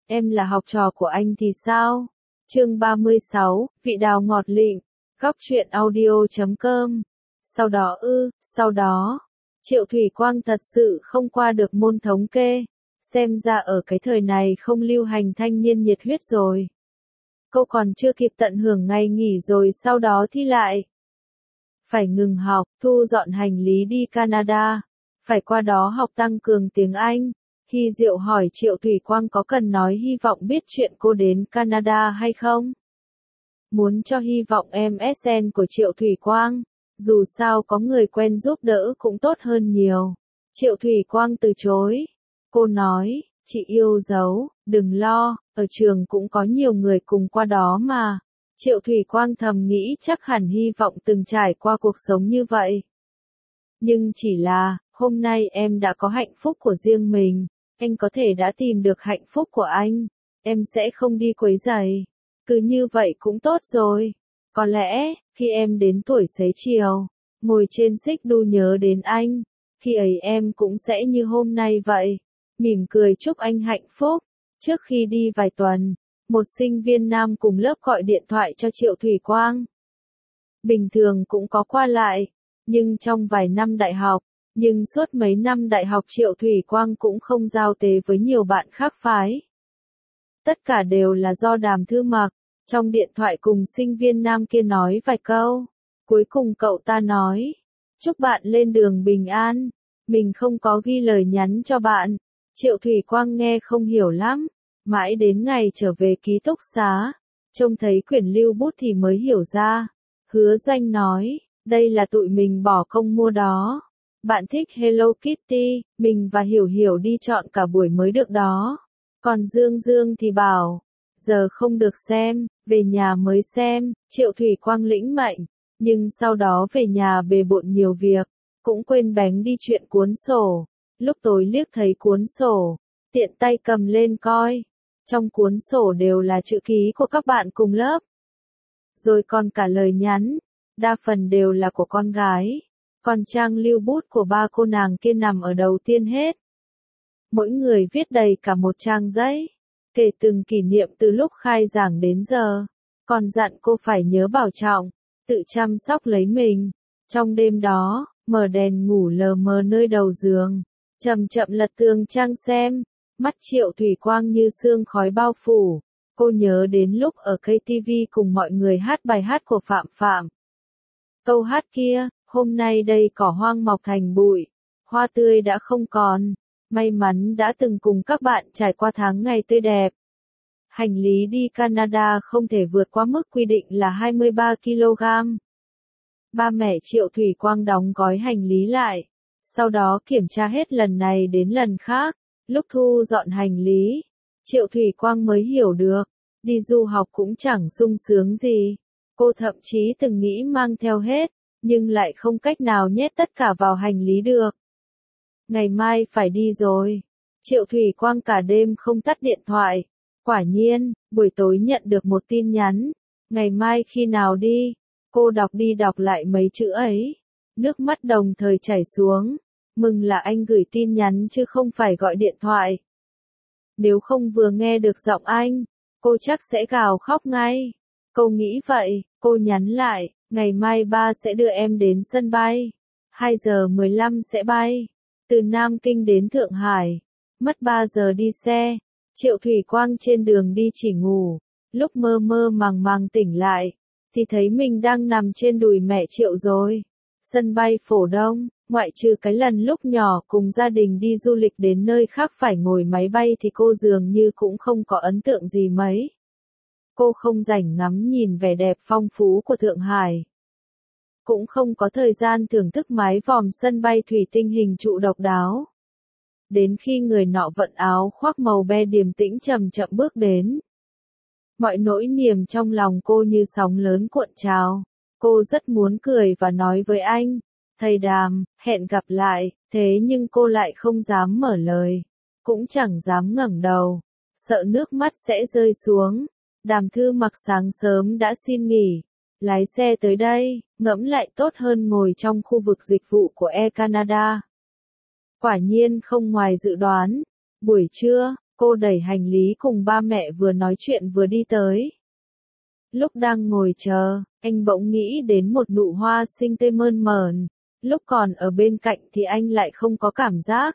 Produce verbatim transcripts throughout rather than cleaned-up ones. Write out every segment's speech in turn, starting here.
em là học trò của anh thì sao? Chương ba mươi sáu, vị đào ngọt lịm, góc truyện audio chấm com. Sau đó ư, sau đó, Triệu Thủy Quang thật sự không qua được môn thống kê, xem ra ở cái thời này không lưu hành thanh niên nhiệt huyết rồi. Cô còn chưa kịp tận hưởng ngày nghỉ rồi sau đó thi lại. Phải ngừng học, thu dọn hành lý đi Canada, phải qua đó học tăng cường tiếng Anh. Hy Diệu hỏi Triệu Thủy Quang có cần nói hy vọng biết chuyện cô đến Canada hay không? Muốn cho hy vọng em ét en của Triệu Thủy Quang, dù sao có người quen giúp đỡ cũng tốt hơn nhiều. Triệu Thủy Quang từ chối. Cô nói, chị yêu dấu, đừng lo, ở trường cũng có nhiều người cùng qua đó mà. Triệu Thủy Quang thầm nghĩ chắc hẳn hy vọng từng trải qua cuộc sống như vậy. Nhưng chỉ là, hôm nay em đã có hạnh phúc của riêng mình, anh có thể đã tìm được hạnh phúc của anh, em sẽ không đi quấy rầy. Cứ như vậy cũng tốt rồi. Có lẽ, khi em đến tuổi xế chiều, ngồi trên xích đu nhớ đến anh, khi ấy em cũng sẽ như hôm nay vậy, mỉm cười chúc anh hạnh phúc. Trước khi đi vài tuần, một sinh viên nam cùng lớp gọi điện thoại cho Triệu Thủy Quang. Bình thường cũng có qua lại, nhưng trong vài năm đại học, nhưng suốt mấy năm đại học Triệu Thủy Quang cũng không giao tế với nhiều bạn khác phái. Tất cả đều là do Đàm Thư Mặc, trong điện thoại cùng sinh viên nam kia nói vài câu. Cuối cùng cậu ta nói, chúc bạn lên đường bình an, mình không có ghi lời nhắn cho bạn. Triệu Thủy Quang nghe không hiểu lắm, mãi đến ngày trở về ký túc xá, trông thấy quyển lưu bút thì mới hiểu ra. Hứa Doanh nói, đây là tụi mình bỏ công mua đó. Bạn thích Hello Kitty, mình và Hiểu Hiểu đi chọn cả buổi mới được đó. Còn Dương Dương thì bảo, giờ không được xem, về nhà mới xem. Triệu Thủy Quang lĩnh mệnh, nhưng sau đó về nhà bề bộn nhiều việc, cũng quên bén đi chuyện cuốn sổ. Lúc tối liếc thấy cuốn sổ, tiện tay cầm lên coi. Trong cuốn sổ đều là chữ ký của các bạn cùng lớp. Rồi còn cả lời nhắn, đa phần đều là của con gái. Còn trang lưu bút của ba cô nàng kia nằm ở đầu tiên hết. Mỗi người viết đầy cả một trang giấy, kể từng kỷ niệm từ lúc khai giảng đến giờ. Còn dặn cô phải nhớ bảo trọng, tự chăm sóc lấy mình. Trong đêm đó, mở đèn ngủ lờ mờ nơi đầu giường, chậm chậm lật tường trang xem. Mắt Triệu Thủy Quang như sương khói bao phủ. Cô nhớ đến lúc ở ca tê vê cùng mọi người hát bài hát của Phạm Phạm. Câu hát kia, hôm nay đây cỏ hoang mọc thành bụi, hoa tươi đã không còn, may mắn đã từng cùng các bạn trải qua tháng ngày tươi đẹp. Hành lý đi Canada không thể vượt quá mức quy định là hai mươi ba ki lô gam. Ba mẹ Triệu Thủy Quang đóng gói hành lý lại, sau đó kiểm tra hết lần này đến lần khác. Lúc thu dọn hành lý, Triệu Thủy Quang mới hiểu được, đi du học cũng chẳng sung sướng gì. Cô thậm chí từng nghĩ mang theo hết, nhưng lại không cách nào nhét tất cả vào hành lý được. Ngày mai phải đi rồi. Triệu Thủy Quang cả đêm không tắt điện thoại. Quả nhiên, buổi tối nhận được một tin nhắn. Ngày mai khi nào đi? Cô đọc đi đọc lại mấy chữ ấy. Nước mắt đồng thời chảy xuống. Mừng là anh gửi tin nhắn chứ không phải gọi điện thoại. Nếu không vừa nghe được giọng anh, cô chắc sẽ gào khóc ngay. Cô nghĩ vậy, cô nhắn lại, ngày mai ba sẽ đưa em đến sân bay. hai giờ mười lăm sẽ bay. Từ Nam Kinh đến Thượng Hải. Mất ba giờ đi xe. Triệu Thủy Quang trên đường đi chỉ ngủ. Lúc mơ mơ màng màng tỉnh lại, thì thấy mình đang nằm trên đùi mẹ Triệu rồi. Sân bay Phổ Đông, ngoại trừ cái lần lúc nhỏ cùng gia đình đi du lịch đến nơi khác phải ngồi máy bay thì cô dường như cũng không có ấn tượng gì mấy. Cô không rảnh ngắm nhìn vẻ đẹp phong phú của Thượng Hải. Cũng không có thời gian thưởng thức mái vòm sân bay thủy tinh hình trụ độc đáo. Đến khi người nọ vận áo khoác màu be điềm tĩnh chậm chậm bước đến. Mọi nỗi niềm trong lòng cô như sóng lớn cuộn trào. Cô rất muốn cười và nói với anh, thầy Đàm, hẹn gặp lại, thế nhưng cô lại không dám mở lời. Cũng chẳng dám ngẩng đầu, sợ nước mắt sẽ rơi xuống. Đàm Thư Mặc sáng sớm đã xin nghỉ, lái xe tới đây, ngẫm lại tốt hơn ngồi trong khu vực dịch vụ của Air Canada. Quả nhiên không ngoài dự đoán, buổi trưa, Cô đẩy hành lý cùng ba mẹ vừa nói chuyện vừa đi tới. Lúc đang ngồi chờ, anh bỗng nghĩ đến một nụ hoa xinh tươi mơn mởn. Lúc còn ở bên cạnh thì anh lại không có cảm giác.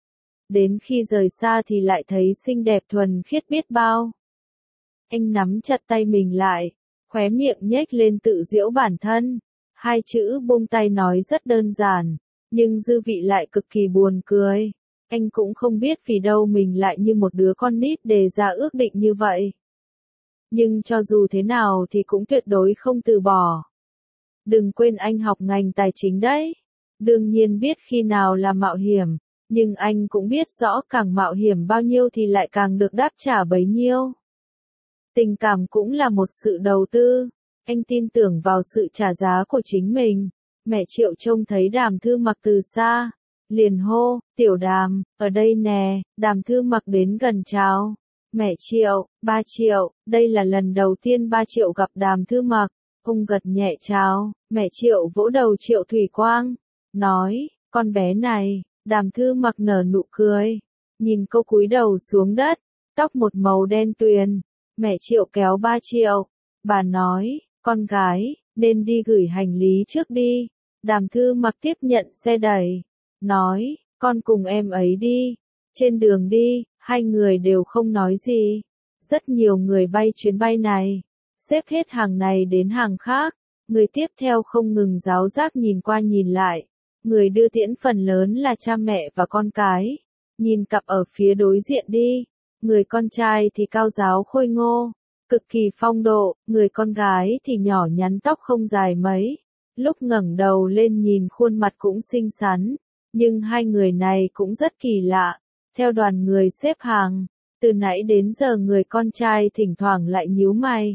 Đến khi rời xa thì lại thấy xinh đẹp thuần khiết biết bao. Anh nắm chặt tay mình lại, khóe miệng nhếch lên tự giễu bản thân. Hai chữ buông tay nói rất đơn giản, nhưng dư vị lại cực kỳ buồn cười. Anh cũng không biết vì đâu mình lại như một đứa con nít đề ra ước định như vậy. Nhưng cho dù thế nào thì cũng tuyệt đối không từ bỏ. Đừng quên anh học ngành tài chính đấy. Đương nhiên biết khi nào là mạo hiểm, nhưng anh cũng biết rõ càng mạo hiểm bao nhiêu thì lại càng được đáp trả bấy nhiêu. Tình cảm cũng là một sự đầu tư. Anh tin tưởng vào sự trả giá của chính mình. Mẹ Triệu trông thấy Đàm Thư Mặc từ xa, liền hô, tiểu Đàm, ở đây nè. Đàm Thư Mặc đến gần chào. Mẹ Triệu, ba Triệu, đây là lần đầu tiên ba Triệu gặp Đàm Thư Mặc. Ông gật nhẹ chào. Mẹ Triệu vỗ đầu Triệu Thủy Quang, nói, con bé này. Đàm Thư Mặc nở nụ cười, nhìn cô cúi đầu xuống đất, tóc một màu đen tuyền. Mẹ Triệu kéo ba Triệu, bà nói, con gái, nên đi gửi hành lý trước đi. Đàm Thư Mặc tiếp nhận xe đẩy, nói, con cùng em ấy đi. Trên đường đi, hai người đều không nói gì. Rất nhiều người bay chuyến bay này, xếp hết hàng này đến hàng khác. Người tiếp theo không ngừng giáo giác nhìn qua nhìn lại. Người đưa tiễn phần lớn là cha mẹ và con cái. Nhìn cặp ở phía đối diện đi. Người con trai thì cao giáo khôi ngô, cực kỳ phong độ, người con gái thì nhỏ nhắn tóc không dài mấy. Lúc ngẩng đầu lên nhìn khuôn mặt cũng xinh xắn, nhưng hai người này cũng rất kỳ lạ. Theo đoàn người xếp hàng, từ nãy đến giờ người con trai thỉnh thoảng lại nhíu mày.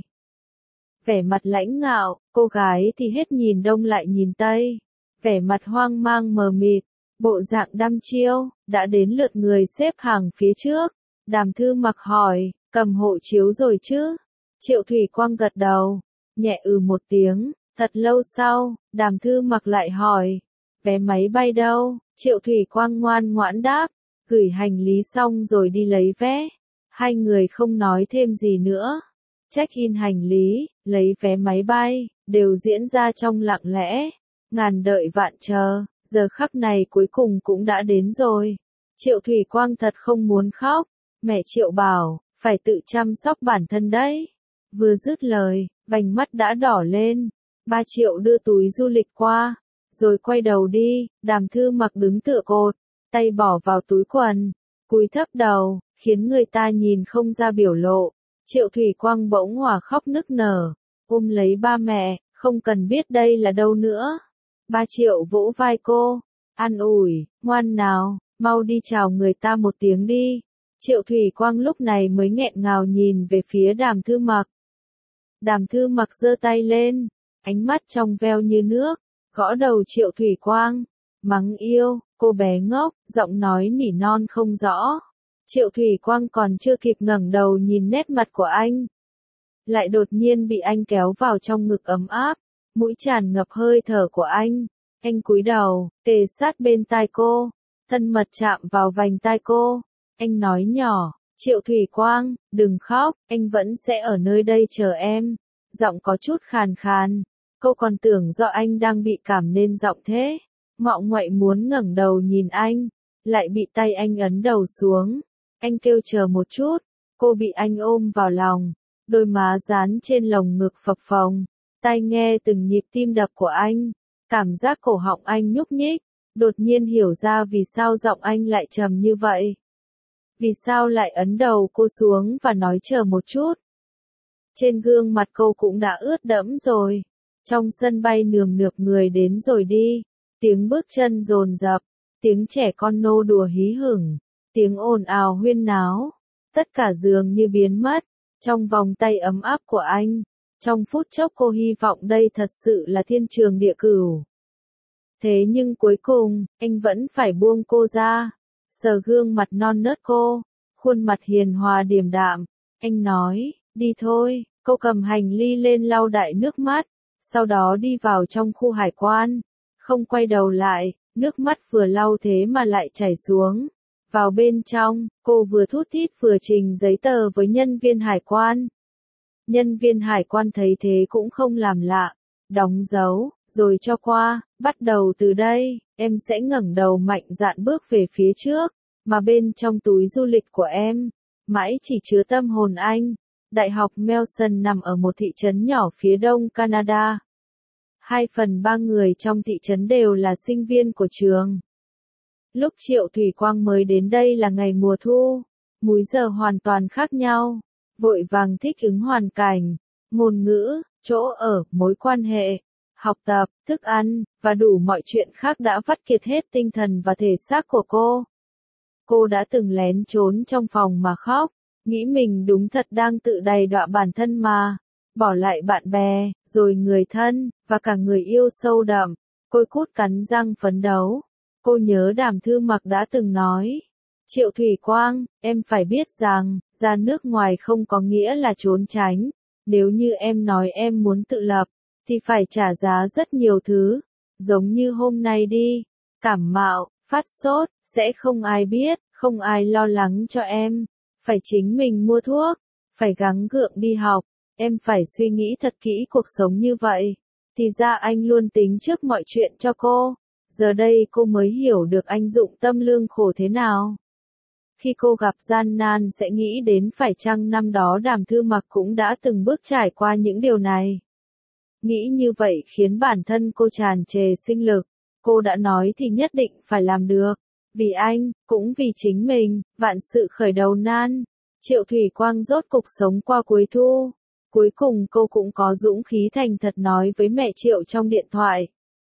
Vẻ mặt lãnh ngạo, cô gái thì hết nhìn đông lại nhìn tây. Vẻ mặt hoang mang mờ mịt, bộ dạng đăm chiêu. Đã đến lượt người xếp hàng phía trước. Đàm Thư Mặc hỏi, cầm hộ chiếu rồi chứ? Triệu Thủy Quang gật đầu, nhẹ ừ một tiếng. Thật lâu sau, Đàm Thư Mặc lại hỏi, vé máy bay đâu? Triệu Thủy Quang ngoan ngoãn đáp, gửi hành lý xong rồi đi lấy vé. Hai người không nói thêm gì nữa. Check-in hành lý, lấy vé máy bay, đều diễn ra trong lặng lẽ. Ngàn đợi vạn chờ, giờ khắc này cuối cùng cũng đã đến rồi. Triệu Thủy Quang thật không muốn khóc. Mẹ Triệu bảo, phải tự chăm sóc bản thân đấy. Vừa dứt lời, vành mắt đã đỏ lên. Ba Triệu đưa túi du lịch qua, rồi quay đầu đi. Đàm Thư Mặc đứng tựa cột, tay bỏ vào túi quần, cúi thấp đầu, khiến người ta nhìn không ra biểu lộ. Triệu Thủy Quang bỗng hòa khóc nức nở, ôm lấy ba mẹ, không cần biết đây là đâu nữa. Ba Triệu vỗ vai cô, an ủi, ngoan nào, mau đi chào người ta một tiếng đi. Triệu Thủy Quang lúc này mới nghẹn ngào nhìn về phía Đàm Thư Mặc. Đàm Thư Mặc giơ tay lên, ánh mắt trong veo như nước, gõ đầu Triệu Thủy Quang, mắng yêu, cô bé ngốc, giọng nói nỉ non không rõ. Triệu Thủy Quang còn chưa kịp ngẩng đầu nhìn nét mặt của anh, lại đột nhiên bị anh kéo vào trong ngực ấm áp, mũi tràn ngập hơi thở của anh. Anh cúi đầu, kề sát bên tai cô, thân mật chạm vào vành tai cô. Anh nói nhỏ, Triệu Thủy Quang, đừng khóc, anh vẫn sẽ ở nơi đây chờ em. Giọng có chút khàn khàn, cô còn tưởng do anh đang bị cảm nên giọng thế. Ngọ nguậy muốn ngẩng đầu nhìn anh, lại bị tay anh ấn đầu xuống. Anh kêu chờ một chút, cô bị anh ôm vào lòng, đôi má dán trên lồng ngực phập phồng, tai nghe từng nhịp tim đập của anh, cảm giác cổ họng anh nhúc nhích, đột nhiên hiểu ra vì sao giọng anh lại trầm như vậy. Vì sao lại ấn đầu cô xuống và nói chờ một chút. Trên gương mặt cô cũng đã ướt đẫm rồi. Trong sân bay nườm nượp người đến rồi đi, tiếng bước chân dồn dập, tiếng trẻ con nô đùa hí hửng, tiếng ồn ào huyên náo, tất cả dường như biến mất, trong vòng tay ấm áp của anh. Trong phút chốc cô hy vọng đây thật sự là thiên trường địa cửu. Thế nhưng cuối cùng, anh vẫn phải buông cô ra, sờ gương mặt non nớt cô, khuôn mặt hiền hòa điềm đạm. Anh nói, đi thôi. Cô cầm hành ly lên lau đại nước mắt, sau đó đi vào trong khu hải quan, không quay đầu lại, nước mắt vừa lau thế mà lại chảy xuống. Vào bên trong, cô vừa thút thít vừa trình giấy tờ với nhân viên hải quan. Nhân viên hải quan thấy thế cũng không làm lạ, đóng dấu, rồi cho qua, bắt đầu từ đây, em sẽ ngẩng đầu mạnh dạn bước về phía trước, mà bên trong túi du lịch của em, mãi chỉ chứa tâm hồn anh. Đại học Melson nằm ở một thị trấn nhỏ phía đông Canada. Hai phần ba người trong thị trấn đều là sinh viên của trường. Lúc Triệu Thủy Quang mới đến đây là ngày mùa thu, múi giờ hoàn toàn khác nhau, vội vàng thích ứng hoàn cảnh, ngôn ngữ, chỗ ở, mối quan hệ, học tập, thức ăn, và đủ mọi chuyện khác đã vắt kiệt hết tinh thần và thể xác của cô. Cô đã từng lén trốn trong phòng mà khóc, nghĩ mình đúng thật đang tự đày đọa bản thân mà, bỏ lại bạn bè, rồi người thân, và cả người yêu sâu đậm. Cô cút cắn răng phấn đấu. Cô nhớ Đàm Thư Mặc đã từng nói, Triệu Thủy Quang, em phải biết rằng, ra nước ngoài không có nghĩa là trốn tránh. Nếu như em nói em muốn tự lập, thì phải trả giá rất nhiều thứ. Giống như hôm nay đi, cảm mạo, phát sốt, sẽ không ai biết, không ai lo lắng cho em. Phải chính mình mua thuốc, phải gắng gượng đi học, em phải suy nghĩ thật kỹ cuộc sống như vậy. Thì ra anh luôn tính trước mọi chuyện cho cô. Giờ đây cô mới hiểu được anh dụng tâm lương khổ thế nào. Khi cô gặp gian nan sẽ nghĩ đến phải chăng năm đó Đàm Thư Mặc cũng đã từng bước trải qua những điều này. Nghĩ như vậy khiến bản thân cô tràn trề sinh lực. Cô đã nói thì nhất định phải làm được. Vì anh, cũng vì chính mình, vạn sự khởi đầu nan. Triệu Thủy Quang rốt cục sống qua cuối thu. Cuối cùng cô cũng có dũng khí thành thật nói với mẹ Triệu trong điện thoại.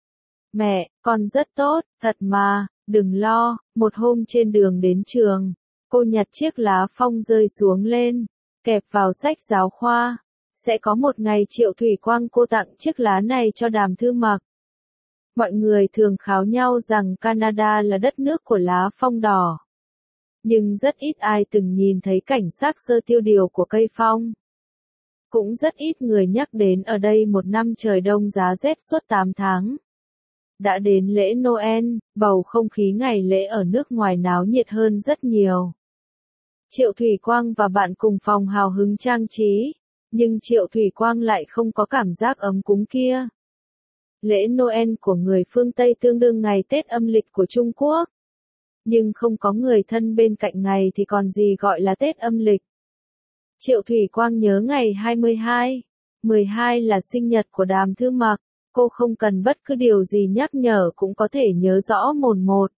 Mẹ, con rất tốt, thật mà, đừng lo. Một hôm trên đường đến trường, cô nhặt chiếc lá phong rơi xuống lên, kẹp vào sách giáo khoa. Sẽ có một ngày Triệu Thủy Quang cô tặng chiếc lá này cho Đàm Thư Mặc. Mọi người thường kháo nhau rằng Canada là đất nước của lá phong đỏ. Nhưng rất ít ai từng nhìn thấy cảnh sắc sơ tiêu điều của cây phong. Cũng rất ít người nhắc đến ở đây một năm trời đông giá rét suốt tám tháng. Đã đến lễ Noel, bầu không khí ngày lễ ở nước ngoài náo nhiệt hơn rất nhiều. Triệu Thủy Quang và bạn cùng phòng hào hứng trang trí, nhưng Triệu Thủy Quang lại không có cảm giác ấm cúng kia. Lễ Noel của người phương Tây tương đương ngày Tết âm lịch của Trung Quốc. Nhưng không có người thân bên cạnh ngày thì còn gì gọi là Tết âm lịch. Triệu Thủy Quang nhớ ngày hai mươi hai, mười hai là sinh nhật của Đàm Thư Mặc. Cô không cần bất cứ điều gì nhắc nhở cũng có thể nhớ rõ mồn một.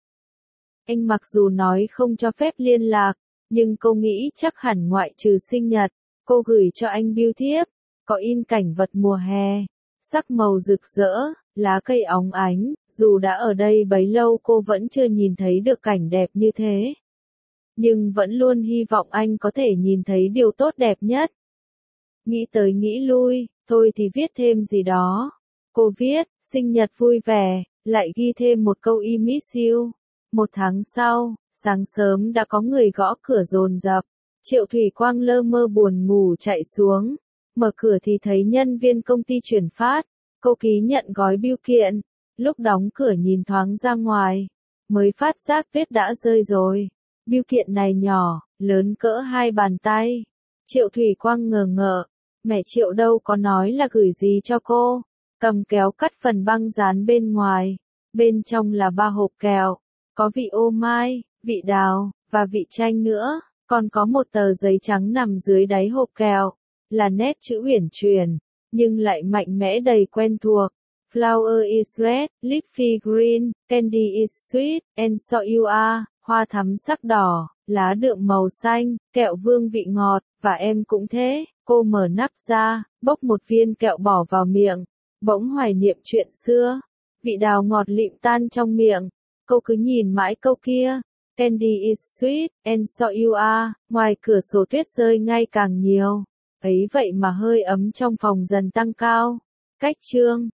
Anh mặc dù nói không cho phép liên lạc, nhưng cô nghĩ chắc hẳn ngoại trừ sinh nhật, cô gửi cho anh bưu thiếp, có in cảnh vật mùa hè, sắc màu rực rỡ, lá cây óng ánh, dù đã ở đây bấy lâu cô vẫn chưa nhìn thấy được cảnh đẹp như thế. Nhưng vẫn luôn hy vọng anh có thể nhìn thấy điều tốt đẹp nhất. Nghĩ tới nghĩ lui, thôi thì viết thêm gì đó. Cô viết, sinh nhật vui vẻ, lại ghi thêm một câu I miss you. Một tháng sau, sáng sớm đã có người gõ cửa dồn dập. Triệu Thủy Quang lơ mơ buồn ngủ chạy xuống. Mở cửa thì thấy nhân viên công ty chuyển phát. Cô ký nhận gói bưu kiện. Lúc đóng cửa nhìn thoáng ra ngoài, mới phát giác vết đã rơi rồi. Bưu kiện này nhỏ, lớn cỡ hai bàn tay. Triệu Thủy Quang ngờ ngợ. Mẹ Triệu đâu có nói là gửi gì cho cô. Cầm kéo cắt phần băng dán bên ngoài. Bên trong là ba hộp kẹo. Có vị ô mai, vị đào, và vị chanh nữa. Còn có một tờ giấy trắng nằm dưới đáy hộp kẹo. Là nét chữ uyển chuyển, nhưng lại mạnh mẽ đầy quen thuộc. Flower is red, leafy green, candy is sweet, and so you are. Hoa thắm sắc đỏ, lá đượm màu xanh, kẹo vương vị ngọt, và em cũng thế. Cô mở nắp ra, bốc một viên kẹo bỏ vào miệng. Bỗng hoài niệm chuyện xưa. Vị đào ngọt lịm tan trong miệng. Cô cứ nhìn mãi câu kia. Candy is sweet, and so you are. Ngoài cửa sổ tuyết rơi ngày càng nhiều. Ấy vậy mà hơi ấm trong phòng dần tăng cao. Cách chương